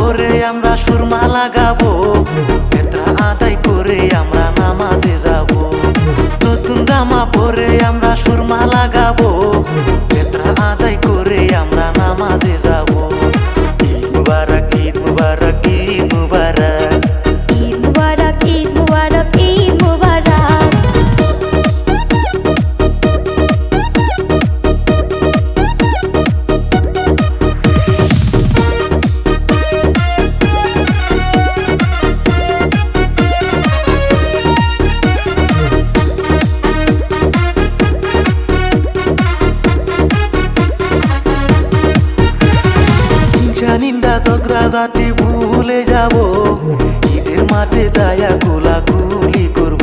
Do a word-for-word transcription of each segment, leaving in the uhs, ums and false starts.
পরে আমরা সুরমা লাগাবো, ফিতরা আদায় করে আমরা নামাজে যাব। নতুন জামা পরে আমরা সুরমা লাগাবো, ফিতরা আদায় করে আমরা নামাজে যাব। ঈদ মুবারক, ঈদ মুবারক, ঈদ মুবারক, ঈদ মুবারক, ঈদ মুবারক, ঈদ মুবারক। নিন্দা ঝগড়া জাতি ভুলে যাব, ঈদের মাঠে যায়া কোলাকুলি করব।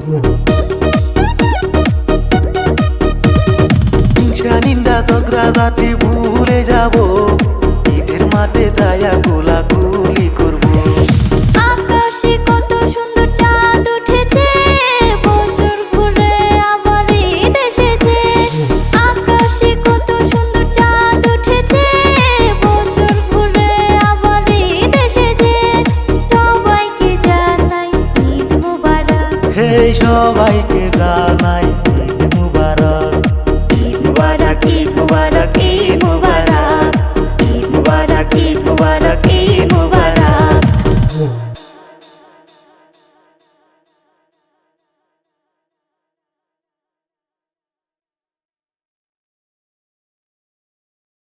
হিংসা নিন্দা ঝগড়া জাতি ভুলে যাব, ঈদের মাঠে যায়া কোলাকুলি করব। আকাশে কত সুন্দর চাঁদ উঠেছে, বছর ঘুরে আবার ঈদ এসেছে। আকাশে কত সুন্দর চাঁদ উঠেছে, বছর ঘুরে আবার ঈদ এসেছে। সবাইকে জানাই ঈদ মুবারক, হে সবাইকে জানাই